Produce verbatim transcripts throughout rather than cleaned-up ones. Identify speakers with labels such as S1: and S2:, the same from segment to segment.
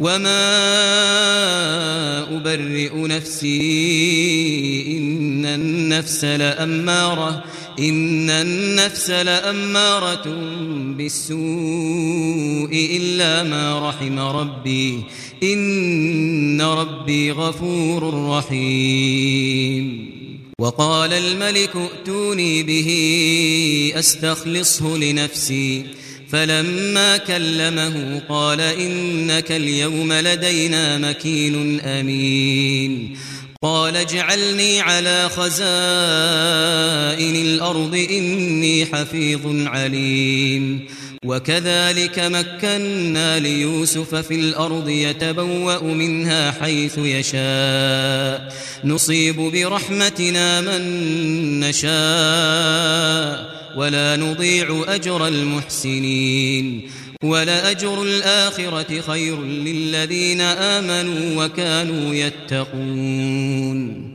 S1: وما أبرئ نفسي إن النفس لأمارة إن النفس لأمارة بالسوء إلا ما رحم ربي إن ربي غفور رحيم. وقال الملك ائتوني به أستخلصه لنفسي فلما كلمه قال إنك اليوم لدينا مكين أمين. قال اجعلني على خزائن الأرض إني حفيظ عليم. وكذلك مكنا ليوسف في الأرض يتبوأ منها حيث يشاء نصيب برحمتنا من نشاء ولا نضيع أجر المحسنين ولأجر الآخرة خير للذين آمنوا وكانوا يتقون.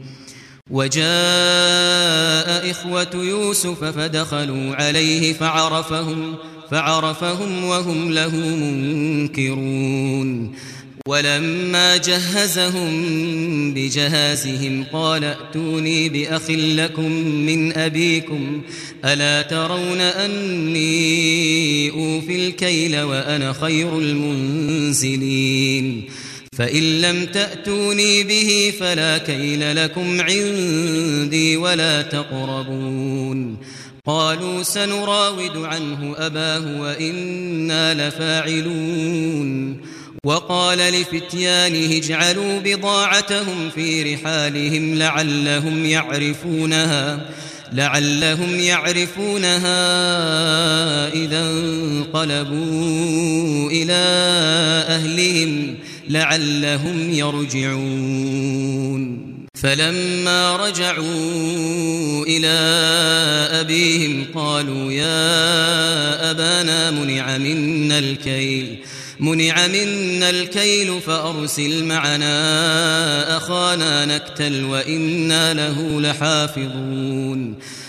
S1: وجاء إخوة يوسف فدخلوا عليه فعرفهم فعرفهم وهم له منكرون. ولما جهزهم بجهازهم قال ائتوني بأخ لكم من أبيكم ألا ترون أني أوفي الكيل وأنا خير المنزلين فإن لم تأتوني به فلا كيل لكم عندي ولا تقربون. قالوا سنراود عنه أباه وإنا لفاعلون. وقال لفتيانه اجعلوا بضاعتهم في رحالهم لعلهم يعرفونها لعلهم يعرفونها إذا انقلبوا إلى أهلهم لعلهم يرجعون. فلما رجعوا إلى أبيهم قالوا يا أبانا منع منا الكيل منع منا الكيل فأرسل معنا أخانا نكتل وإنا له لحافظون.